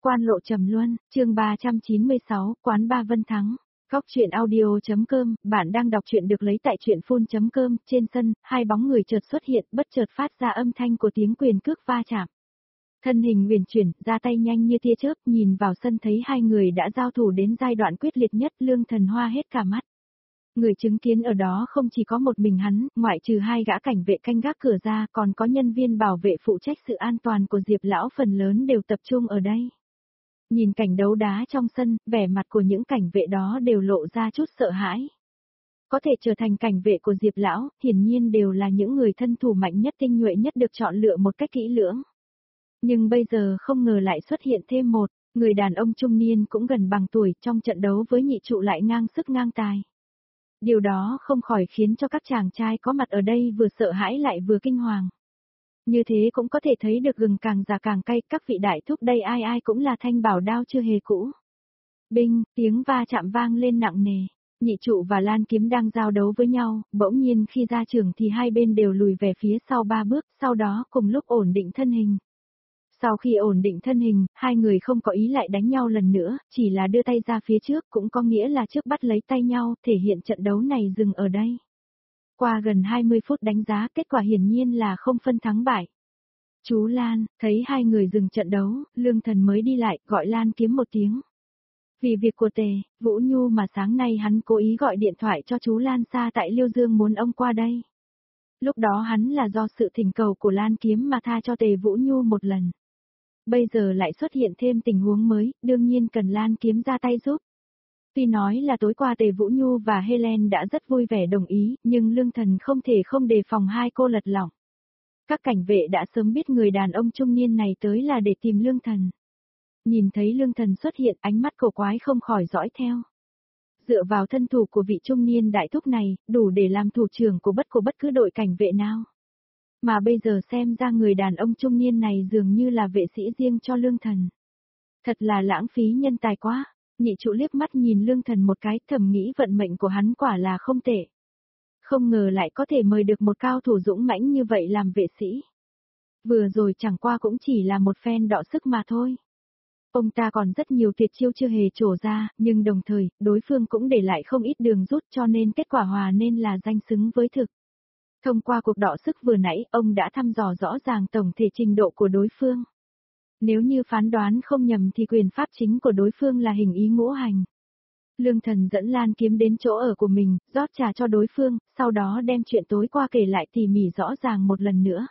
Quan lộ trầm luân, chương 396, quán ba Vân Thắng. Góc truyện audio.com, bạn đang đọc truyện được lấy tại truyện.com, trên sân, hai bóng người chợt xuất hiện, bất chợt phát ra âm thanh của tiếng quyền cước va chạm. Thân hình huyền chuyển, ra tay nhanh như tia chớp, nhìn vào sân thấy hai người đã giao thủ đến giai đoạn quyết liệt nhất, Lương Thần hoa hết cả mắt. Người chứng kiến ở đó không chỉ có một mình hắn, ngoại trừ hai gã cảnh vệ canh gác cửa ra, còn có nhân viên bảo vệ phụ trách sự an toàn của Diệp lão phần lớn đều tập trung ở đây. Nhìn cảnh đấu đá trong sân, vẻ mặt của những cảnh vệ đó đều lộ ra chút sợ hãi. Có thể trở thành cảnh vệ của Diệp lão, hiển nhiên đều là những người thân thủ mạnh nhất tinh nhuệ nhất được chọn lựa một cách kỹ lưỡng. Nhưng bây giờ không ngờ lại xuất hiện thêm một người đàn ông trung niên cũng gần bằng tuổi, trong trận đấu với nhị trụ lại ngang sức ngang tài. Điều đó không khỏi khiến cho các chàng trai có mặt ở đây vừa sợ hãi lại vừa kinh hoàng. Như thế cũng có thể thấy được gừng càng già càng cay, các vị đại thúc đây ai ai cũng là thanh bảo đao chưa hề cũ. Binh, tiếng va chạm vang lên nặng nề. Nhị trụ và Lan Kiếm đang giao đấu với nhau, bỗng nhiên khi ra trường thì hai bên đều lùi về phía sau 3 bước, sau đó cùng lúc ổn định thân hình. Sau khi ổn định thân hình, hai người không có ý lại đánh nhau lần nữa, chỉ là đưa tay ra phía trước, cũng có nghĩa là trước bắt lấy tay nhau, thể hiện trận đấu này dừng ở đây. Qua gần 20 phút đánh giá, kết quả hiển nhiên là không phân thắng bại. Chú Lan, thấy hai người dừng trận đấu, Lương Thần mới đi lại, gọi Lan Kiếm một tiếng. Vì việc của Tề, Vũ Nhu mà sáng nay hắn cố ý gọi điện thoại cho chú Lan xa tại Liêu Dương muốn ông qua đây. Lúc đó hắn là do sự thỉnh cầu của Lan Kiếm mà tha cho Tề Vũ Nhu một lần. Bây giờ lại xuất hiện thêm tình huống mới, đương nhiên cần Lan Kiếm ra tay giúp. Tuy nói là tối qua Tề Vũ Nhu và Helen đã rất vui vẻ đồng ý, nhưng Lương Thần không thể không đề phòng hai cô lật lỏng. Các cảnh vệ đã sớm biết người đàn ông trung niên này tới là để tìm Lương Thần. Nhìn thấy Lương Thần xuất hiện, ánh mắt cổ quái không khỏi dõi theo. Dựa vào thân thủ của vị trung niên đại thúc này, đủ để làm thủ trưởng của bất cứ đội cảnh vệ nào. Mà bây giờ xem ra người đàn ông trung niên này dường như là vệ sĩ riêng cho Lương Thần. Thật là lãng phí nhân tài quá. Nhị trụ liếc mắt nhìn Lương Thần một cái, thầm nghĩ vận mệnh của hắn quả là không tệ. Không ngờ lại có thể mời được một cao thủ dũng mãnh như vậy làm vệ sĩ. Vừa rồi chẳng qua cũng chỉ là một phen đọ sức mà thôi. Ông ta còn rất nhiều tuyệt chiêu chưa hề trổ ra, nhưng đồng thời, đối phương cũng để lại không ít đường rút cho nên kết quả hòa nên là danh xứng với thực. Thông qua cuộc đọ sức vừa nãy, ông đã thăm dò rõ ràng tổng thể trình độ của đối phương. Nếu như phán đoán không nhầm thì quyền pháp chính của đối phương là hình ý ngũ hành. Lương Thần dẫn Lan Kiếm đến chỗ ở của mình, rót trà cho đối phương, sau đó đem chuyện tối qua kể lại tỉ mỉ rõ ràng một lần nữa.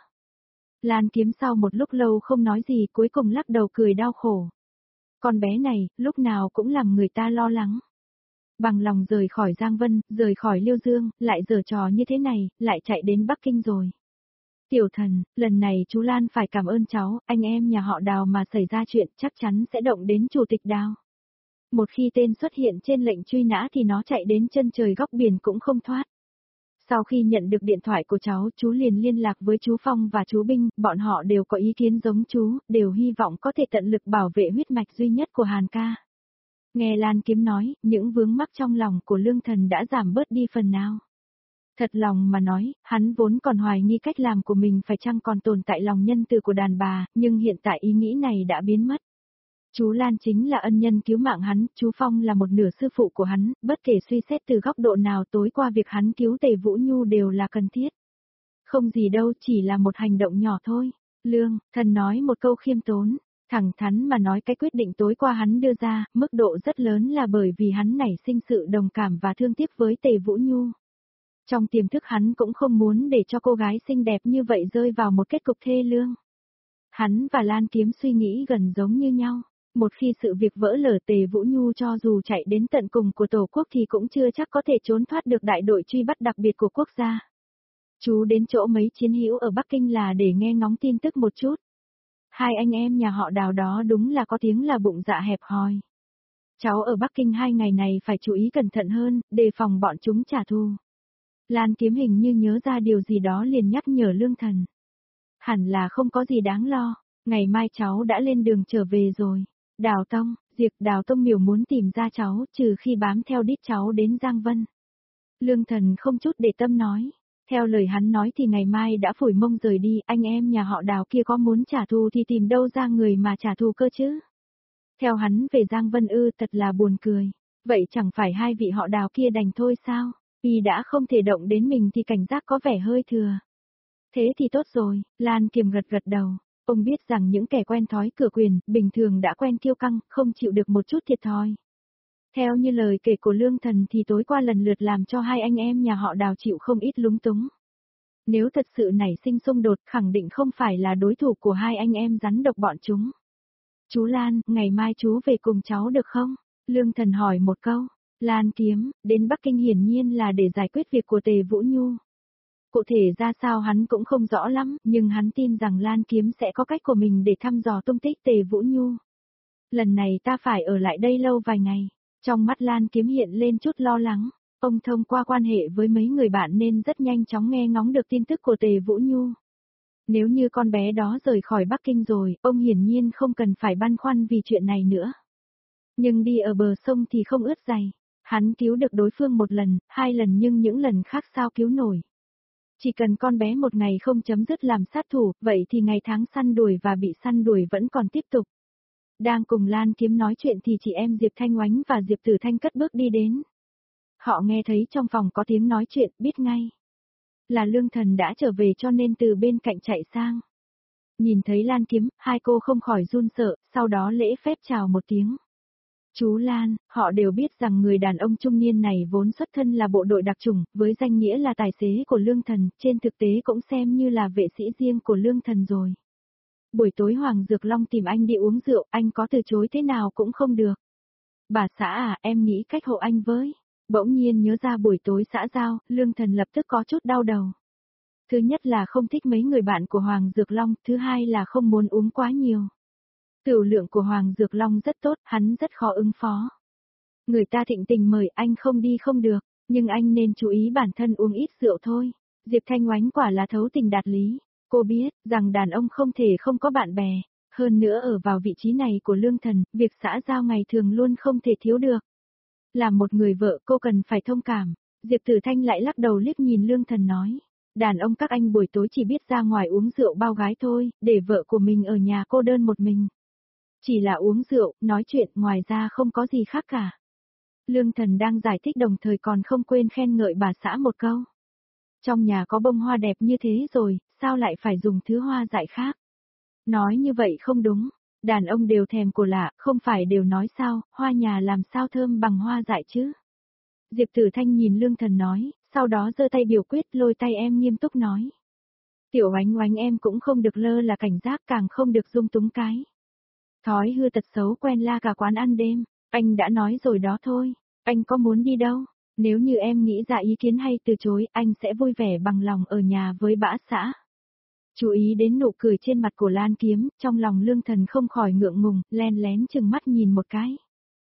Lan Kiếm sau một lúc lâu không nói gì, cuối cùng lắc đầu cười đau khổ. Con bé này, lúc nào cũng làm người ta lo lắng. Bằng lòng rời khỏi Giang Vân, rời khỏi Liêu Dương, lại giở trò như thế này, lại chạy đến Bắc Kinh rồi. Tiểu Thần, lần này chú Lan phải cảm ơn cháu, anh em nhà họ Đào mà xảy ra chuyện chắc chắn sẽ động đến chủ tịch Đào. Một khi tên xuất hiện trên lệnh truy nã thì nó chạy đến chân trời góc biển cũng không thoát. Sau khi nhận được điện thoại của cháu, chú liền liên lạc với chú Phong và chú Binh, bọn họ đều có ý kiến giống chú, đều hy vọng có thể tận lực bảo vệ huyết mạch duy nhất của Hàn ca. Nghe Lan Kiếm nói, những vướng mắc trong lòng của Lương Thần đã giảm bớt đi phần nào. Thật lòng mà nói, hắn vốn còn hoài nghi cách làm của mình phải chăng còn tồn tại lòng nhân từ của đàn bà, nhưng hiện tại ý nghĩ này đã biến mất. Chú Lan chính là ân nhân cứu mạng hắn, chú Phong là một nửa sư phụ của hắn, bất kể suy xét từ góc độ nào tối qua việc hắn cứu Tề Vũ Nhu đều là cần thiết. Không gì đâu, chỉ là một hành động nhỏ thôi. Lương, Thần nói một câu khiêm tốn, thẳng thắn mà nói cái quyết định tối qua hắn đưa ra, mức độ rất lớn là bởi vì hắn nảy sinh sự đồng cảm và thương tiếc với Tề Vũ Nhu. Trong tiềm thức hắn cũng không muốn để cho cô gái xinh đẹp như vậy rơi vào một kết cục thê lương. Hắn và Lan Kiếm suy nghĩ gần giống như nhau. Một khi sự việc vỡ lở, Tề Vũ Nhu cho dù chạy đến tận cùng của Tổ quốc thì cũng chưa chắc có thể trốn thoát được đại đội truy bắt đặc biệt của quốc gia. Chú đến chỗ mấy chiến hữu ở Bắc Kinh là để nghe ngóng tin tức một chút. Hai anh em nhà họ Đào đó đúng là có tiếng là bụng dạ hẹp hòi. Cháu ở Bắc Kinh 2 ngày này phải chú ý cẩn thận hơn, đề phòng bọn chúng trả thù. Lan Kiếm hình như nhớ ra điều gì đó liền nhắc nhở Lương Thần. Hẳn là không có gì đáng lo, ngày mai cháu đã lên đường trở về rồi. Đào Tông, Đào Tông miểu muốn tìm ra cháu, trừ khi bám theo đít cháu đến Giang Vân. Lương Thần không chút để tâm nói. Theo lời hắn nói thì ngày mai đã phủi mông rời đi, anh em nhà họ Đào kia có muốn trả thù thì tìm đâu ra người mà trả thù cơ chứ. Theo hắn về Giang Vân Ư thật là buồn cười. Vậy chẳng phải hai vị họ Đào kia đành thôi sao? Y đã không thể động đến mình thì cảnh giác có vẻ hơi thừa. Thế thì tốt rồi, Lan Kiềm gật gật đầu. Ông biết rằng những kẻ quen thói cửa quyền, bình thường đã quen kiêu căng, không chịu được một chút thiệt thòi. Theo như lời kể của Lương Thần thì tối qua lần lượt làm cho hai anh em nhà họ Đào chịu không ít lúng túng. Nếu thật sự nảy sinh xung đột khẳng định không phải là đối thủ của hai anh em rắn độc bọn chúng. Chú Lan, ngày mai chú về cùng cháu được không? Lương Thần hỏi một câu. Lan Kiếm, đến Bắc Kinh hiển nhiên là để giải quyết việc của Tề Vũ Nhu. Cụ thể ra sao hắn cũng không rõ lắm, nhưng hắn tin rằng Lan Kiếm sẽ có cách của mình để thăm dò tung tích Tề Vũ Nhu. Lần này ta phải ở lại đây lâu vài ngày. Trong mắt Lan Kiếm hiện lên chút lo lắng. Ông thông qua quan hệ với mấy người bạn nên rất nhanh chóng nghe ngóng được tin tức của Tề Vũ Nhu. Nếu như con bé đó rời khỏi Bắc Kinh rồi, ông hiển nhiên không cần phải băn khoăn vì chuyện này nữa. Nhưng đi ở bờ sông thì không ướt giày. Hắn cứu được đối phương một lần, hai lần nhưng những lần khác sao cứu nổi. Chỉ cần con bé một ngày không chấm dứt làm sát thủ, vậy thì ngày tháng săn đuổi và bị săn đuổi vẫn còn tiếp tục. Đang cùng Lan Kiếm nói chuyện thì chị em Diệp Thanh Oánh và Diệp Tử Thanh cất bước đi đến. Họ nghe thấy trong phòng có tiếng nói chuyện, biết ngay. Là Lương Thần đã trở về cho nên từ bên cạnh chạy sang. Nhìn thấy Lan Kiếm, hai cô không khỏi run sợ, sau đó lễ phép chào một tiếng. Chú Lan, họ đều biết rằng người đàn ông trung niên này vốn xuất thân là bộ đội đặc chủng, với danh nghĩa là tài xế của Lương Thần, trên thực tế cũng xem như là vệ sĩ riêng của Lương Thần rồi. Buổi tối Hoàng Dược Long tìm anh đi uống rượu, anh có từ chối thế nào cũng không được. Bà xã à, em nghĩ cách hộ anh với. Bỗng nhiên nhớ ra buổi tối xã giao, Lương Thần lập tức có chút đau đầu. Thứ nhất là không thích mấy người bạn của Hoàng Dược Long, thứ hai là không muốn uống quá nhiều. Tửu lượng của Hoàng Dược Long rất tốt, hắn rất khó ứng phó. Người ta thịnh tình mời anh không đi không được, nhưng anh nên chú ý bản thân uống ít rượu thôi. Diệp Thanh Oánh quả là thấu tình đạt lý. Cô biết rằng đàn ông không thể không có bạn bè, hơn nữa ở vào vị trí này của Lương Thần, việc xã giao ngày thường luôn không thể thiếu được. Làm một người vợ cô cần phải thông cảm. Diệp Tử Thanh lại lắc đầu liếc nhìn Lương Thần nói. Đàn ông các anh buổi tối chỉ biết ra ngoài uống rượu bao gái thôi, để vợ của mình ở nhà cô đơn một mình. Chỉ là uống rượu, nói chuyện, ngoài ra không có gì khác cả. Lương Thần đang giải thích đồng thời còn không quên khen ngợi bà xã một câu. Trong nhà có bông hoa đẹp như thế rồi, sao lại phải dùng thứ hoa dại khác? Nói như vậy không đúng. Đàn ông đều thèm cổ lạ, không phải đều nói sao, hoa nhà làm sao thơm bằng hoa dại chứ? Diệp Tử Thanh nhìn Lương Thần nói, sau đó giơ tay biểu quyết lôi tay em nghiêm túc nói. Tiểu Oánh Oánh em cũng không được lơ là cảnh giác, càng không được dung túng cái. Thói hư tật xấu quen la cả quán ăn đêm, anh đã nói rồi đó thôi, anh có muốn đi đâu? Nếu như em nghĩ ra ý kiến hay từ chối, anh sẽ vui vẻ bằng lòng ở nhà với bã xã. Chú ý đến nụ cười trên mặt của Lan Kiếm, trong lòng Lương Thần không khỏi ngượng ngùng, len lén chừng mắt nhìn một cái.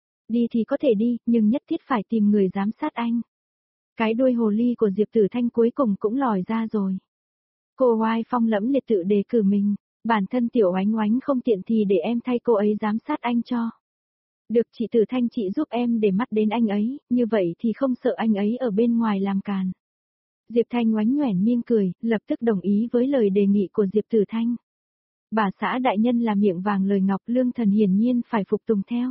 Đi thì có thể đi, nhưng nhất thiết phải tìm người giám sát anh. Cái đuôi hồ ly của Diệp Tử Thanh cuối cùng cũng lòi ra rồi. Cô oai phong lẫm liệt tự đề cử mình, bản thân Tiểu Oánh Oánh không tiện thì để em thay cô ấy giám sát anh cho. Được chị Tử Thanh chị giúp em để mắt đến anh ấy, như vậy thì không sợ anh ấy ở bên ngoài làm càn. Diệp Thanh Oánh nhoẻn miệng cười, lập tức đồng ý với lời đề nghị của Diệp Tử Thanh. Bà xã đại nhân là miệng vàng lời ngọc, Lương Thần hiển nhiên phải phục tùng theo.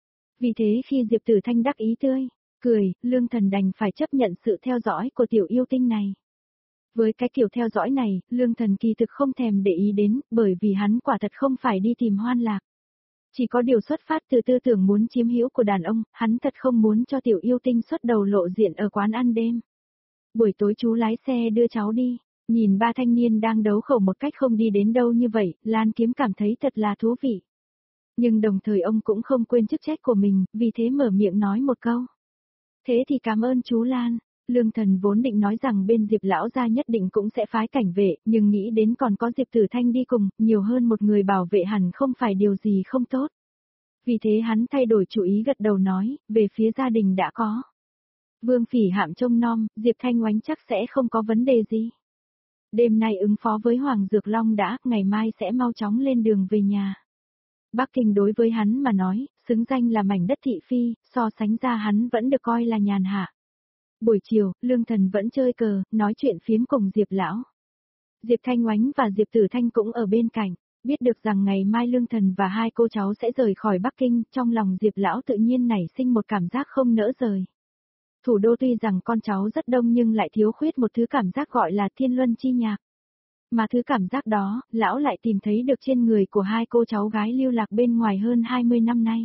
Vì thế khi Diệp Tử Thanh đắc ý tươi, cười, Lương Thần đành phải chấp nhận sự theo dõi của tiểu yêu tinh này. Với cái kiểu theo dõi này, Lương Thần kỳ thực không thèm để ý đến, bởi vì hắn quả thật không phải đi tìm hoan lạc. Chỉ có điều xuất phát từ tư tưởng muốn chiếm hữu của đàn ông, hắn thật không muốn cho tiểu yêu tinh xuất đầu lộ diện ở quán ăn đêm. Buổi tối chú lái xe đưa cháu đi, nhìn ba thanh niên đang đấu khẩu một cách không đi đến đâu như vậy, Lan Kiếm cảm thấy thật là thú vị. Nhưng đồng thời ông cũng không quên chức trách của mình, vì thế mở miệng nói một câu. Thế thì cảm ơn chú Lan. Lương Thần vốn định nói rằng bên Diệp lão gia nhất định cũng sẽ phái cảnh vệ, nhưng nghĩ đến còn có Diệp Tử Thanh đi cùng, nhiều hơn một người bảo vệ hẳn không phải điều gì không tốt. Vì thế hắn thay đổi chủ ý gật đầu nói, về phía gia đình đã có. Vương Phỉ Hạm trông nom, Diệp Thanh Oánh chắc sẽ không có vấn đề gì. Đêm nay ứng phó với Hoàng Dược Long đã, ngày mai sẽ mau chóng lên đường về nhà. Bắc Kinh đối với hắn mà nói, xứng danh là mảnh đất thị phi, so sánh ra hắn vẫn được coi là nhàn hạ. Buổi chiều, Lương Thần vẫn chơi cờ, nói chuyện phiếm cùng Diệp lão. Diệp Thanh Oánh và Diệp Tử Thanh cũng ở bên cạnh. Biết được rằng ngày mai Lương Thần và hai cô cháu sẽ rời khỏi Bắc Kinh, trong lòng Diệp lão tự nhiên nảy sinh một cảm giác không nỡ rời. Thủ đô tuy rằng con cháu rất đông nhưng lại thiếu khuyết một thứ cảm giác gọi là thiên luân chi nhạc. Mà thứ cảm giác đó, lão lại tìm thấy được trên người của hai cô cháu gái lưu lạc bên ngoài hơn 20 năm nay.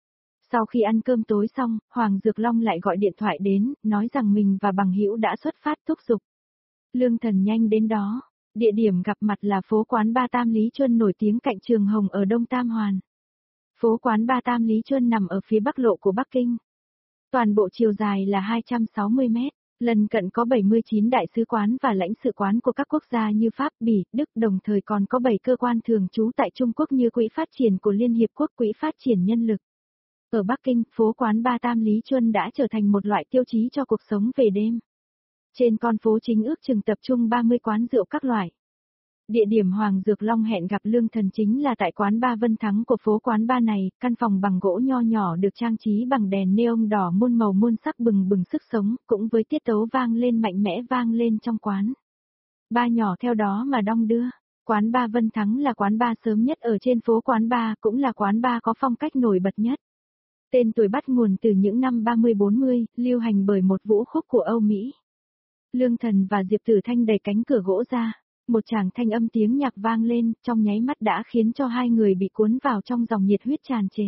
Sau khi ăn cơm tối xong, Hoàng Dược Long lại gọi điện thoại đến, nói rằng mình và bằng hữu đã xuất phát thúc giục. Lương Thần nhanh đến đó. Địa điểm gặp mặt là phố quán Ba Tam Lý Chuân nổi tiếng cạnh trường Hồng ở Đông Tam Hoàn. Phố quán Ba Tam Lý Chuân nằm ở phía bắc lộ của Bắc Kinh. Toàn bộ chiều dài là 260 mét, lần cận có 79 đại sứ quán và lãnh sự quán của các quốc gia như Pháp, Bỉ, Đức, đồng thời còn có 7 cơ quan thường trú tại Trung Quốc như Quỹ Phát triển của Liên Hiệp Quốc, Quỹ Phát triển Nhân lực. Ở Bắc Kinh, phố quán Ba Tam Lý Chuân đã trở thành một loại tiêu chí cho cuộc sống về đêm. Trên con phố chính ước chừng tập trung 30 quán rượu các loại. Địa điểm Hoàng Dược Long hẹn gặp Lương Thần chính là tại quán Ba Vân Thắng của phố quán Ba này, căn phòng bằng gỗ nho nhỏ được trang trí bằng đèn neon đỏ muôn màu muôn sắc bừng bừng sức sống, cũng với tiết tấu vang lên mạnh mẽ vang lên trong quán. Ba nhỏ theo đó mà đong đưa. Quán Ba Vân Thắng là quán bar sớm nhất ở trên phố quán Ba, cũng là quán bar có phong cách nổi bật nhất. Tên tuổi bắt nguồn từ những năm 30-40, lưu hành bởi một vũ khúc của Âu Mỹ. Lương Thần và Diệp Tử Thanh đẩy cánh cửa gỗ ra, một tràng thanh âm tiếng nhạc vang lên, trong nháy mắt đã khiến cho hai người bị cuốn vào trong dòng nhiệt huyết tràn trề.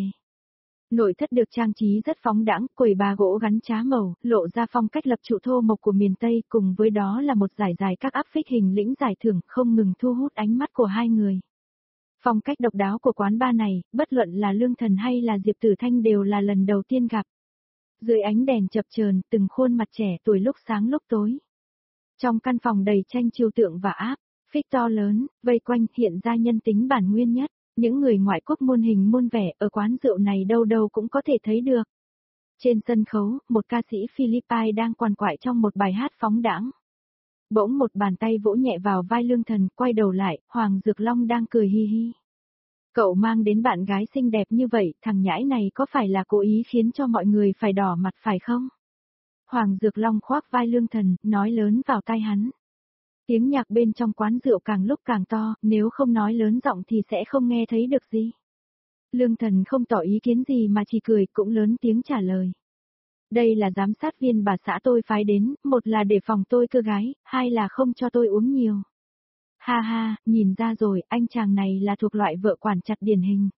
Nội thất được trang trí rất phóng đãng, quầy ba gỗ gắn trá màu, lộ ra phong cách lập trụ thô mộc của miền Tây, cùng với đó là một dải dài các áp phích hình lĩnh giải thưởng không ngừng thu hút ánh mắt của hai người. Phong cách độc đáo của quán bar này, bất luận là Lương Thần hay là Diệp Tử Thanh đều là lần đầu tiên gặp. Dưới ánh đèn chập chờn, từng khuôn mặt trẻ tuổi lúc sáng lúc tối. Trong căn phòng đầy tranh trừu tượng và áp phích to lớn, vây quanh hiện ra nhân tính bản nguyên nhất, những người ngoại quốc muôn hình muôn vẻ ở quán rượu này đâu đâu cũng có thể thấy được. Trên sân khấu, một ca sĩ Philippines đang quằn quại trong một bài hát phóng đãng. Bỗng một bàn tay vỗ nhẹ vào vai Lương Thần, quay đầu lại, Hoàng Dược Long đang cười hi hi. Cậu mang đến bạn gái xinh đẹp như vậy, thằng nhãi này có phải là cố ý khiến cho mọi người phải đỏ mặt phải không? Hoàng Dược Long khoác vai Lương Thần, nói lớn vào tai hắn. Tiếng nhạc bên trong quán rượu càng lúc càng to, nếu không nói lớn giọng thì sẽ không nghe thấy được gì. Lương Thần không tỏ ý kiến gì mà chỉ cười, cũng lớn tiếng trả lời. Đây là giám sát viên bà xã tôi phái đến, một là để phòng tôi cưa gái, hai là không cho tôi uống nhiều. Ha ha, nhìn ra rồi, anh chàng này là thuộc loại vợ quản chặt điển hình.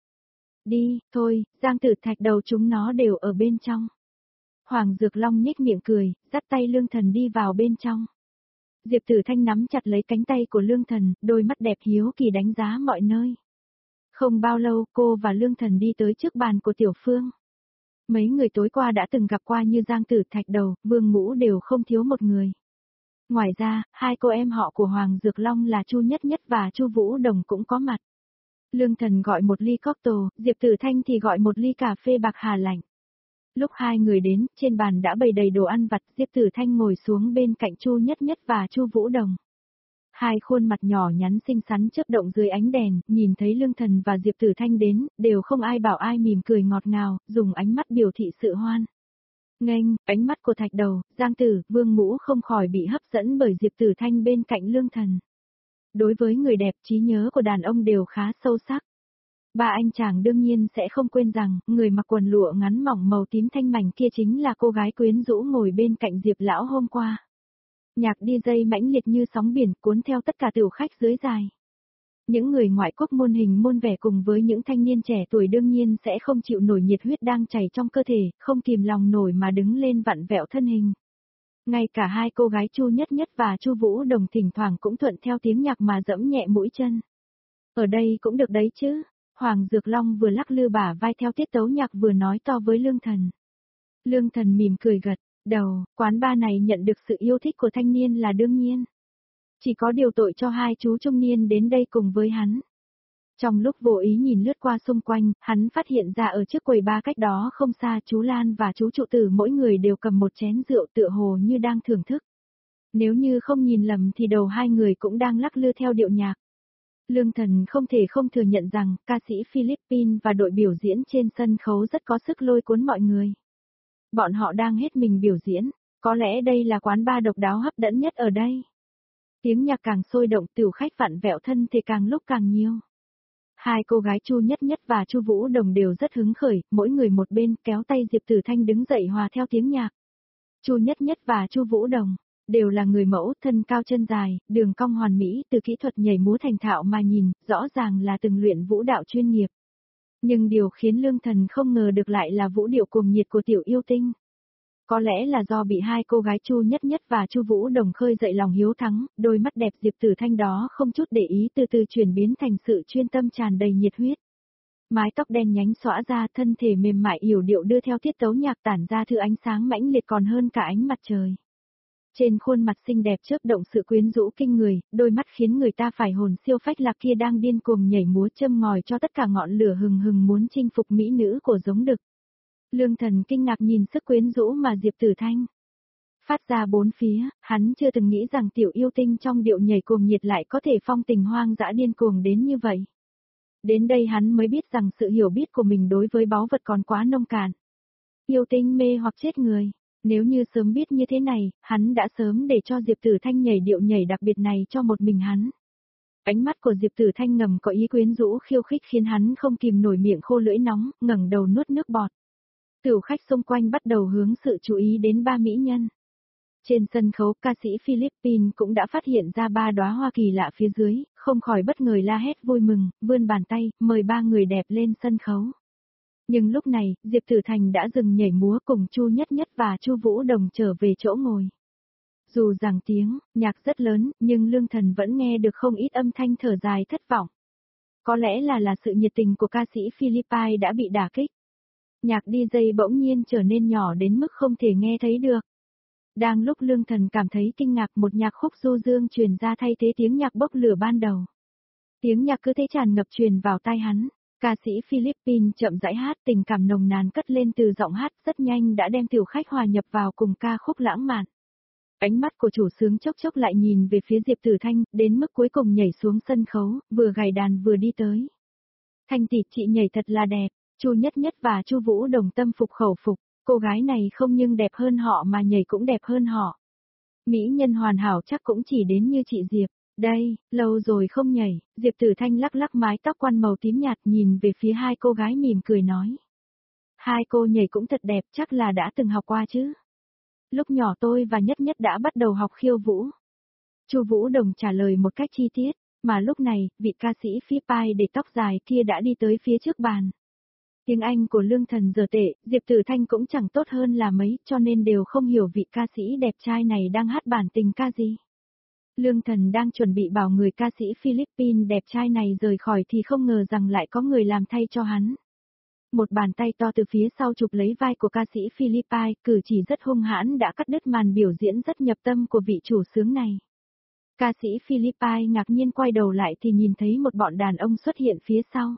Đi, thôi, Giang Tử Thạch đầu chúng nó đều ở bên trong. Hoàng Dược Long nhếch miệng cười, dắt tay Lương Thần đi vào bên trong. Diệp Tử Thanh nắm chặt lấy cánh tay của Lương Thần, đôi mắt đẹp hiếu kỳ đánh giá mọi nơi. Không bao lâu cô và Lương Thần đi tới trước bàn của Tiểu Phương. Mấy người tối qua đã từng gặp qua như Giang Tử Thạch đầu, Vương Ngũ đều không thiếu một người. Ngoài ra, hai cô em họ của Hoàng Dược Long là Chu Nhất Nhất và Chu Vũ Đồng cũng có mặt. Lương Thần gọi một ly cocktail, Diệp Tử Thanh thì gọi một ly cà phê bạc hà lạnh. Lúc hai người đến, trên bàn đã bày đầy đồ ăn vặt, Diệp Tử Thanh ngồi xuống bên cạnh Chu Nhất Nhất và Chu Vũ Đồng. Hai khuôn mặt nhỏ nhắn xinh xắn chớp động dưới ánh đèn, nhìn thấy Lương Thần và Diệp Tử Thanh đến, đều không ai bảo ai mỉm cười ngọt ngào, dùng ánh mắt biểu thị sự hoan nghênh. Ánh mắt của Thạch Đầu, Giang Tử, Vương Ngũ không khỏi bị hấp dẫn bởi Diệp Tử Thanh bên cạnh Lương Thần. Đối với người đẹp, trí nhớ của đàn ông đều khá sâu sắc. Ba anh chàng đương nhiên sẽ không quên rằng, người mặc quần lụa ngắn mỏng màu tím thanh mảnh kia chính là cô gái quyến rũ ngồi bên cạnh Diệp lão hôm qua. Nhạc DJ mãnh liệt như sóng biển cuốn theo tất cả tiểu khách dưới dài. Những người ngoại quốc muôn hình muôn vẻ cùng với những thanh niên trẻ tuổi đương nhiên sẽ không chịu nổi nhiệt huyết đang chảy trong cơ thể, không kìm lòng nổi mà đứng lên vặn vẹo thân hình. Ngay cả hai cô gái Chu Nhất Nhất và Chu Vũ Đồng thỉnh thoảng cũng thuận theo tiếng nhạc mà giẫm nhẹ mũi chân. Ở đây cũng được đấy chứ. Hoàng Dược Long vừa lắc lư bả vai theo tiết tấu nhạc vừa nói to với Lương Thần. Lương Thần mỉm cười gật đầu, quán bar này nhận được sự yêu thích của thanh niên là đương nhiên. Chỉ có điều tội cho hai chú trung niên đến đây cùng với hắn. Trong lúc vô ý nhìn lướt qua xung quanh, hắn phát hiện ra ở trước quầy bar cách đó không xa chú Lan và chú Trụ Tử mỗi người đều cầm một chén rượu tựa hồ như đang thưởng thức. Nếu như không nhìn lầm thì đầu hai người cũng đang lắc lư theo điệu nhạc. Lương Thần không thể không thừa nhận rằng ca sĩ Philippines và đội biểu diễn trên sân khấu rất có sức lôi cuốn mọi người. Bọn họ đang hết mình biểu diễn, có lẽ đây là quán bar độc đáo hấp dẫn nhất ở đây. Tiếng nhạc càng sôi động, tiểu khách vặn vẹo thân thì càng lúc càng nhiều. Hai cô gái Chu Nhất Nhất và Chu Vũ Đồng đều rất hứng khởi, mỗi người một bên kéo tay Diệp Tử Thanh đứng dậy hòa theo tiếng nhạc. Chu Nhất Nhất và Chu Vũ Đồng đều là người mẫu, thân cao chân dài, đường cong hoàn mỹ, từ kỹ thuật nhảy múa thành thạo mà nhìn, rõ ràng là từng luyện vũ đạo chuyên nghiệp. Nhưng điều khiến Lương Thần không ngờ được lại là vũ điệu cuồng nhiệt của Tiểu Yêu Tinh. Có lẽ là do bị hai cô gái Chu Nhất Nhất và Chu Vũ Đồng khơi dậy lòng hiếu thắng, đôi mắt đẹp Diệp Tử Thanh đó không chút để ý từ từ chuyển biến thành sự chuyên tâm tràn đầy nhiệt huyết. Mái tóc đen nhánh xõa ra, thân thể mềm mại yểu điệu đưa theo tiết tấu nhạc tản ra thứ ánh sáng mãnh liệt còn hơn cả ánh mặt trời. Trên khuôn mặt xinh đẹp chớp động sự quyến rũ kinh người, đôi mắt khiến người ta phải hồn siêu phách lạc kia đang điên cuồng nhảy múa châm ngòi cho tất cả ngọn lửa hừng hừng muốn chinh phục mỹ nữ của giống đực. Lương Thần kinh ngạc nhìn sức quyến rũ mà Diệp Tử Thanh phát ra bốn phía, hắn chưa từng nghĩ rằng Tiểu Yêu Tinh trong điệu nhảy cuồng nhiệt lại có thể phong tình hoang dã điên cuồng đến như vậy. Đến đây hắn mới biết rằng sự hiểu biết của mình đối với báu vật còn quá nông cạn. Yêu Tinh mê hoặc chết người. Nếu như sớm biết như thế này, hắn đã sớm để cho Diệp Tử Thanh nhảy điệu nhảy đặc biệt này cho một mình hắn. Ánh mắt của Diệp Tử Thanh ngầm có ý quyến rũ khiêu khích khiến hắn không kìm nổi miệng khô lưỡi nóng, ngẩng đầu nuốt nước bọt. Tiểu khách xung quanh bắt đầu hướng sự chú ý đến ba mỹ nhân. Trên sân khấu, ca sĩ Philippines cũng đã phát hiện ra ba đóa hoa kỳ lạ phía dưới, không khỏi bất ngờ la hét vui mừng, vươn bàn tay, mời ba người đẹp lên sân khấu. Nhưng lúc này, Diệp Tử Thanh đã dừng nhảy múa cùng Chu Nhất Nhất và Chu Vũ Đồng trở về chỗ ngồi. Dù rằng tiếng nhạc rất lớn, nhưng Lương Thần vẫn nghe được không ít âm thanh thở dài thất vọng. Có lẽ là sự nhiệt tình của ca sĩ Philippines đã bị đả kích. Nhạc DJ bỗng nhiên trở nên nhỏ đến mức không thể nghe thấy được. Đang lúc Lương Thần cảm thấy kinh ngạc, một nhạc khúc du dương truyền ra thay thế tiếng nhạc bốc lửa ban đầu. Tiếng nhạc cứ thế tràn ngập truyền vào tai hắn. Ca sĩ Philippines chậm rãi hát, tình cảm nồng nàn cất lên từ giọng hát, rất nhanh đã đem tiểu khách hòa nhập vào cùng ca khúc lãng mạn. Ánh mắt của chủ xướng chốc chốc lại nhìn về phía Diệp Tử Thanh, đến mức cuối cùng nhảy xuống sân khấu, vừa gảy đàn vừa đi tới. Thanh tỷ, chị nhảy thật là đẹp. Chu Nhất Nhất và Chu Vũ Đồng tâm phục khẩu phục, cô gái này không nhưng đẹp hơn họ mà nhảy cũng đẹp hơn họ. Mỹ nhân hoàn hảo chắc cũng chỉ đến như chị Diệp. Đây, lâu rồi không nhảy, Diệp Tử Thanh lắc lắc mái tóc quăn màu tím nhạt nhìn về phía hai cô gái mỉm cười nói. Hai cô nhảy cũng thật đẹp, chắc là đã từng học qua chứ. Lúc nhỏ tôi và Nhất Nhất đã bắt đầu học khiêu vũ. Chu Vũ Đồng trả lời một cách chi tiết, mà lúc này, vị ca sĩ Philippines để tóc dài kia đã đi tới phía trước bàn. Tiếng Anh của Lương Thần giờ tệ, Diệp Tử Thanh cũng chẳng tốt hơn là mấy, cho nên đều không hiểu vị ca sĩ đẹp trai này đang hát bản tình ca gì. Lương Thần đang chuẩn bị bảo người ca sĩ Philippines đẹp trai này rời khỏi thì không ngờ rằng lại có người làm thay cho hắn. Một bàn tay to từ phía sau chụp lấy vai của ca sĩ Philippines, cử chỉ rất hung hãn đã cắt đứt màn biểu diễn rất nhập tâm của vị chủ xướng này. Ca sĩ Philippines ngạc nhiên quay đầu lại thì nhìn thấy một bọn đàn ông xuất hiện phía sau.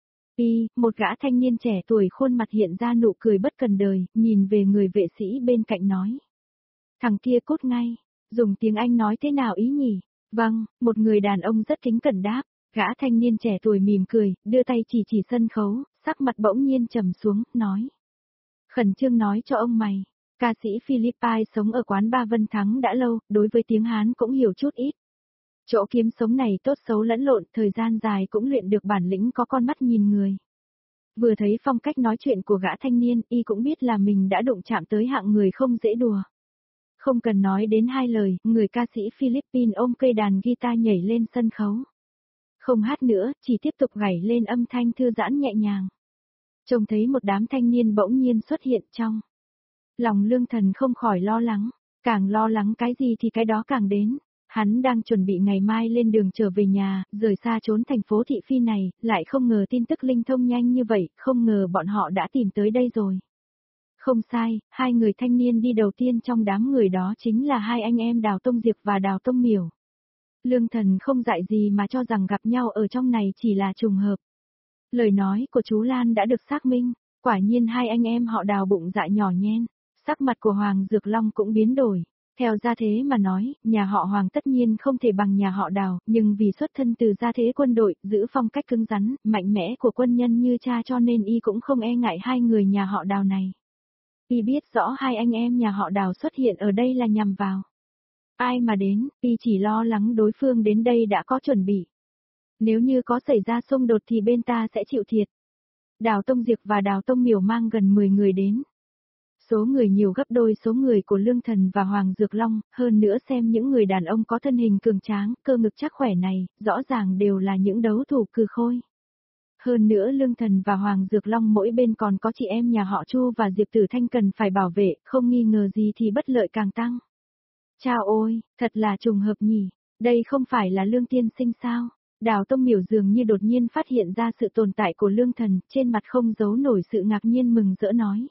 Một gã thanh niên trẻ tuổi khuôn mặt hiện ra nụ cười bất cần đời, nhìn về người vệ sĩ bên cạnh nói. Thằng kia cút ngay, dùng tiếng Anh nói thế nào ý nhỉ? Vâng, một người đàn ông rất kính cẩn đáp, gã thanh niên trẻ tuổi mỉm cười, đưa tay chỉ sân khấu, sắc mặt bỗng nhiên trầm xuống, nói. Khẩn trương nói cho ông mày, ca sĩ Philippines sống ở quán Ba Vân Thắng đã lâu, đối với tiếng Hán cũng hiểu chút ít. Chỗ kiếm sống này tốt xấu lẫn lộn, thời gian dài cũng luyện được bản lĩnh có con mắt nhìn người. Vừa thấy phong cách nói chuyện của gã thanh niên, y cũng biết là mình đã đụng chạm tới hạng người không dễ đùa. Không cần nói đến hai lời, người ca sĩ Philippines ôm cây đàn guitar nhảy lên sân khấu. Không hát nữa, chỉ tiếp tục gảy lên âm thanh thư giãn nhẹ nhàng. Trông thấy một đám thanh niên bỗng nhiên xuất hiện trong. Lòng Lương Thần không khỏi lo lắng, càng lo lắng cái gì thì cái đó càng đến. Hắn đang chuẩn bị ngày mai lên đường trở về nhà, rời xa trốn thành phố thị phi này, lại không ngờ tin tức linh thông nhanh như vậy, không ngờ bọn họ đã tìm tới đây rồi. Không sai, hai người thanh niên đi đầu tiên trong đám người đó chính là hai anh em Đào Tông Diệp và Đào Tông Miểu. Lương Thần không dại gì mà cho rằng gặp nhau ở trong này chỉ là trùng hợp. Lời nói của chú Lan đã được xác minh, quả nhiên hai anh em họ Đào bụng dạ nhỏ nhen, sắc mặt của Hoàng Dược Long cũng biến đổi. Theo gia thế mà nói, nhà họ Hoàng tất nhiên không thể bằng nhà họ Đào, nhưng vì xuất thân từ gia thế quân đội, giữ phong cách cứng rắn, mạnh mẽ của quân nhân như cha cho nên y cũng không e ngại hai người nhà họ Đào này. Y biết rõ hai anh em nhà họ Đào xuất hiện ở đây là nhằm vào ai mà đến, y chỉ lo lắng đối phương đến đây đã có chuẩn bị. Nếu như có xảy ra xung đột thì bên ta sẽ chịu thiệt. Đào Tông Diệp và Đào Tông Miểu mang gần 10 người đến. Số người nhiều gấp đôi số người của Lương Thần và Hoàng Dược Long, hơn nữa xem những người đàn ông có thân hình cường tráng, cơ ngực chắc khỏe này, rõ ràng đều là những đấu thủ cừ khôi. Hơn nữa Lương Thần và Hoàng Dược Long mỗi bên còn có chị em nhà họ Chu và Diệp Tử Thanh cần phải bảo vệ, không nghi ngờ gì thì bất lợi càng tăng. Chao ôi, thật là trùng hợp nhỉ, đây không phải là Lương Tiên Sinh sao? Đào Tông Miểu dường như đột nhiên phát hiện ra sự tồn tại của Lương Thần, trên mặt không giấu nổi sự ngạc nhiên mừng rỡ nói.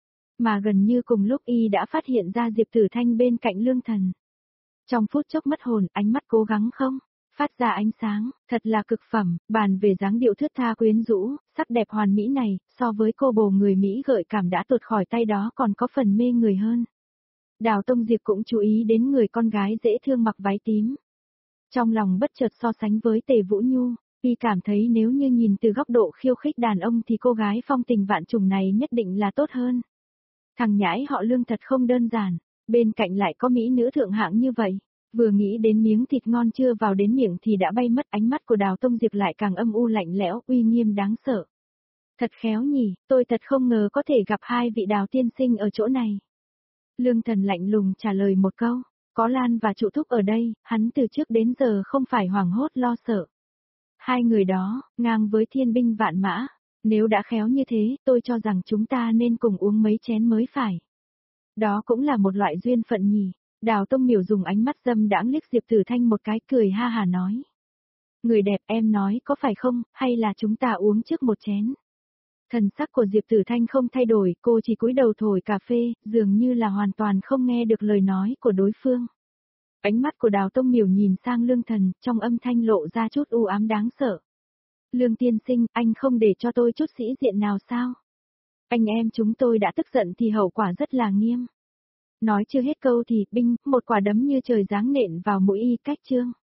Mà gần như cùng lúc y đã phát hiện ra Diệp Tử Thanh bên cạnh Lương Thần. Trong phút chốc mất hồn, ánh mắt cố gắng không? Phát ra ánh sáng, thật là cực phẩm, bàn về dáng điệu thướt tha quyến rũ, sắc đẹp hoàn mỹ này, so với cô bồ người Mỹ gợi cảm đã tuột khỏi tay đó còn có phần mê người hơn. Đào Tông Diệp cũng chú ý đến người con gái dễ thương mặc váy tím. Trong lòng bất chợt so sánh với Tề Vũ Nhu, y cảm thấy nếu như nhìn từ góc độ khiêu khích đàn ông thì cô gái phong tình vạn trùng này nhất định là tốt hơn. Thằng nhãi họ Lương thật không đơn giản, bên cạnh lại có mỹ nữ thượng hạng như vậy. Vừa nghĩ đến miếng thịt ngon chưa vào đến miệng thì đã bay mất, ánh mắt của Đào Tông Diệp lại càng âm u lạnh lẽo, uy nghiêm đáng sợ. Thật khéo nhỉ, tôi thật không ngờ có thể gặp hai vị Đào tiên sinh ở chỗ này. Lương Thần lạnh lùng trả lời một câu, có Lan và trụ thúc ở đây, hắn từ trước đến giờ không phải hoảng hốt lo sợ. Hai người đó, ngang với thiên binh vạn mã, nếu đã khéo như thế, tôi cho rằng chúng ta nên cùng uống mấy chén mới phải. Đó cũng là một loại duyên phận nhỉ. Đào Tông Miểu dùng ánh mắt dâm đãng liếc Diệp Tử Thanh một cái, cười ha hà nói. Người đẹp, em nói có phải không, hay là chúng ta uống trước một chén? Thần sắc của Diệp Tử Thanh không thay đổi, cô chỉ cúi đầu thổi cà phê, dường như là hoàn toàn không nghe được lời nói của đối phương. Ánh mắt của Đào Tông Miểu nhìn sang Lương Thần, trong âm thanh lộ ra chút u ám đáng sợ. Lương tiên sinh, anh không để cho tôi chút sĩ diện nào sao? Anh em chúng tôi đã tức giận thì hậu quả rất là nghiêm. Nói chưa hết câu thì, binh, một quả đấm như trời giáng nện vào mũi y, cách chương.